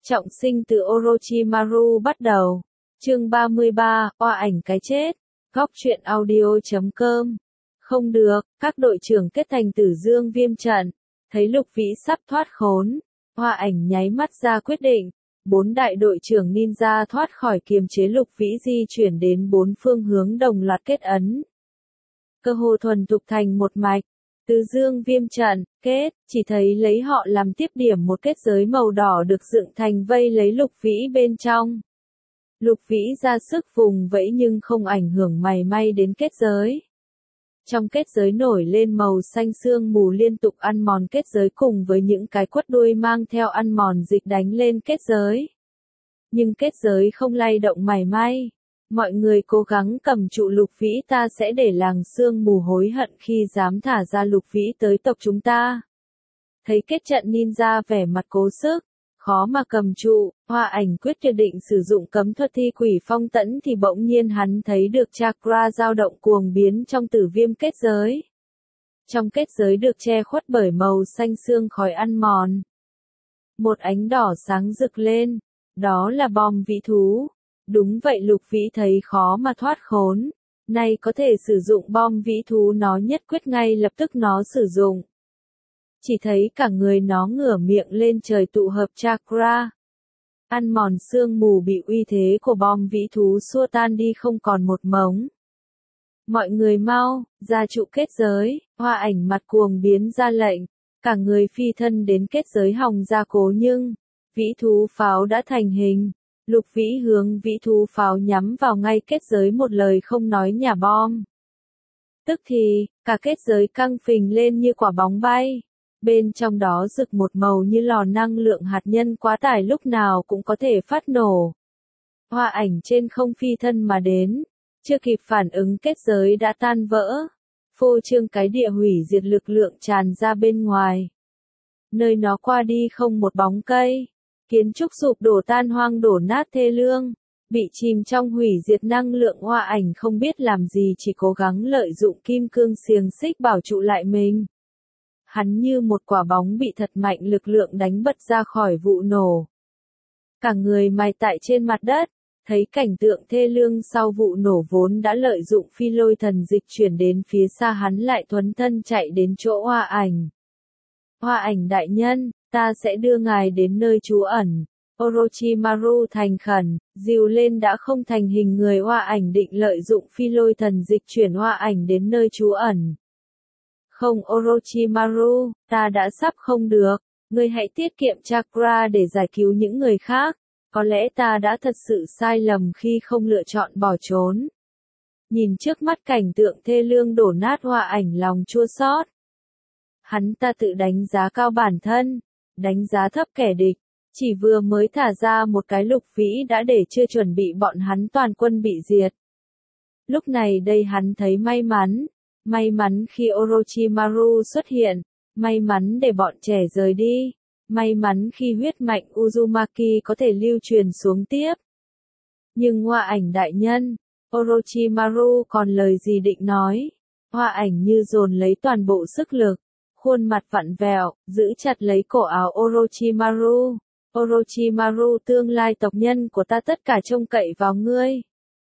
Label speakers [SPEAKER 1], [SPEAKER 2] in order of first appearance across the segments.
[SPEAKER 1] Trọng sinh từ Orochimaru bắt đầu. Chương 33, oa ảnh cái chết. Góc truyện audio.com. Không được, các đội trưởng kết thành Tử Dương Viêm trận. Thấy Lục Vĩ sắp thoát khốn, Hoa Ảnh nháy mắt ra quyết định. 4 đại đội trưởng ninja thoát khỏi kiềm chế Lục Vĩ di chuyển đến 4 phương hướng đồng loạt kết ấn. Cơ hồ thuần thục thành một mạch. Tử Dương Viêm trận, kết, chỉ thấy lấy họ làm tiếp điểm một kết giới màu đỏ được dựng thành vây lấy Lục Vĩ bên trong. Lục Vĩ ra sức vùng vẫy nhưng không ảnh hưởng mảy may đến kết giới. Trong kết giới nổi lên màu xanh sương mù liên tục ăn mòn kết giới cùng với những cái quất đuôi mang theo ăn mòn dịch đánh lên kết giới. Nhưng kết giới không lay động mảy may. Mọi người cố gắng cầm trụ Lục Vĩ, ta sẽ để làng sương mù hối hận khi dám thả ra Lục Vĩ tới tộc chúng ta. Thấy kết trận ninja vẻ mặt cố sức, khó mà cầm trụ, Hoa Ảnh quyết định sử dụng cấm thuật thi quỷ phong tẫn thì bỗng nhiên hắn thấy được chakra dao động cuồng biến trong Tử Viêm kết giới. Trong kết giới được che khuất bởi màu xanh sương khói ăn mòn. Một ánh đỏ sáng rực lên, đó là bom vĩ thú. Đúng vậy, Lục Vĩ thấy khó mà thoát khốn, nay có thể sử dụng bom vĩ thú, nó nhất quyết ngay lập tức nó sử dụng. Chỉ thấy cả người nó ngửa miệng lên trời tụ hợp chakra. Ăn mòn sương mù bị uy thế của bom vĩ thú xua tan đi không còn một mống. Mọi người mau, ra trụ kết giới, Hoa Ảnh mặt cuồng biến ra lệnh, cả người phi thân đến kết giới hòng gia cố nhưng, vĩ thú pháo đã thành hình. Lục Vĩ hướng vĩ thú pháo nhắm vào ngay kết giới một lời không nói nhả bom. Tức thì, cả kết giới căng phình lên như quả bóng bay. Bên trong đó rực một màu như lò năng lượng hạt nhân quá tải lúc nào cũng có thể phát nổ. Hoa Ảnh trên không phi thân mà đến, chưa kịp phản ứng kết giới đã tan vỡ. Phô trương cái địa hủy diệt lực lượng tràn ra bên ngoài. Nơi nó qua đi không một bóng cây. Kiến trúc sụp đổ tan hoang đổ nát thê lương, bị chìm trong hủy diệt năng lượng. Hoa Ảnh không biết làm gì, chỉ cố gắng lợi dụng kim cương xiềng xích bảo trụ lại mình. Hắn như một quả bóng bị thật mạnh lực lượng đánh bật ra khỏi vụ nổ. Cả người mài tại trên mặt đất, thấy cảnh tượng thê lương sau vụ nổ vốn đã lợi dụng phi lôi thần dịch chuyển đến phía xa, hắn lại thuấn thân chạy đến chỗ Hoa Ảnh. Hoa Ảnh đại nhân, ta sẽ đưa ngài đến nơi trú ẩn. Orochimaru thành khẩn, dìu lên đã không thành hình người. Hoa Ảnh định lợi dụng phi lôi thần dịch chuyển Hoa Ảnh đến nơi trú ẩn. Không Orochimaru, ta đã sắp không được, ngươi hãy tiết kiệm chakra để giải cứu những người khác. Có lẽ ta đã thật sự sai lầm khi không lựa chọn bỏ trốn. Nhìn trước mắt cảnh tượng thê lương đổ nát, Hoa Ảnh lòng chua xót. Hắn ta tự đánh giá cao bản thân, đánh giá thấp kẻ địch, chỉ vừa mới thả ra một cái Lục Vĩ đã để chưa chuẩn bị bọn hắn toàn quân bị diệt. Lúc này đây hắn thấy may mắn khi Orochimaru xuất hiện, may mắn để bọn trẻ rời đi, may mắn khi huyết mạch Uzumaki có thể lưu truyền xuống tiếp. Nhưng Hoa Ảnh đại nhân, Orochimaru còn lời gì định nói, Hoa Ảnh như dồn lấy toàn bộ sức lực. Khuôn mặt vặn vẹo, giữ chặt lấy cổ áo Orochimaru. Orochimaru, tương lai tộc nhân của ta tất cả trông cậy vào ngươi.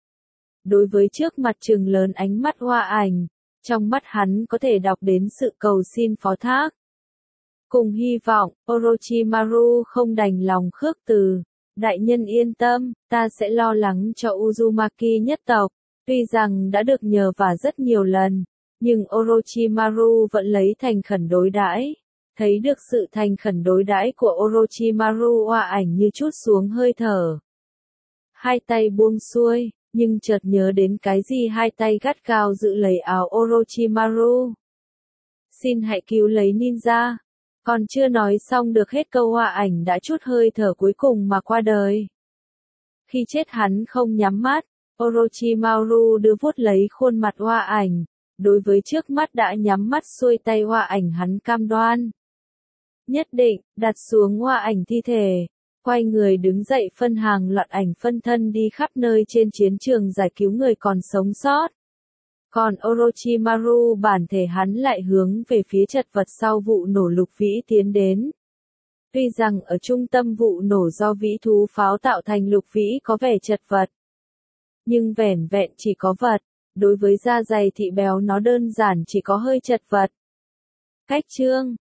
[SPEAKER 1] Đối với trước mặt trừng lớn ánh mắt Hoa Ảnh, trong mắt hắn có thể đọc đến sự cầu xin phó thác. Cùng hy vọng, Orochimaru không đành lòng khước từ. Đại nhân yên tâm, ta sẽ lo lắng cho Uzumaki nhất tộc. Tuy rằng đã được nhờ vả rất nhiều lần, nhưng Orochimaru vẫn lấy thành khẩn đối đãi. Thấy được sự thành khẩn đối đãi của Orochimaru, Hoa Ảnh như trút xuống hơi thở. Hai tay buông xuôi, nhưng chợt nhớ đến cái gì, hai tay gắt gao giữ lấy áo Orochimaru. Xin hãy cứu lấy ninja. Còn chưa nói xong được hết câu, Hoa Ảnh đã trút hơi thở cuối cùng mà qua đời. Khi chết hắn không nhắm mắt, Orochimaru đưa vuốt lấy khuôn mặt Hoa Ảnh. Đối với trước mắt đã nhắm mắt xuôi tay Hoa Ảnh, hắn cam đoan. Nhất định, đặt xuống Hoa Ảnh thi thể, quay người đứng dậy phân hàng loạt ảnh phân thân đi khắp nơi trên chiến trường giải cứu người còn sống sót. Còn Orochimaru bản thể hắn lại hướng về phía chật vật sau vụ nổ Lục Vĩ tiến đến. Tuy rằng ở trung tâm vụ nổ do vĩ thú pháo tạo thành Lục Vĩ có vẻ chật vật. Nhưng vẻn vẹn chỉ có vật, đối với da dày thị béo nó đơn giản chỉ có hơi chật vật. Cách chương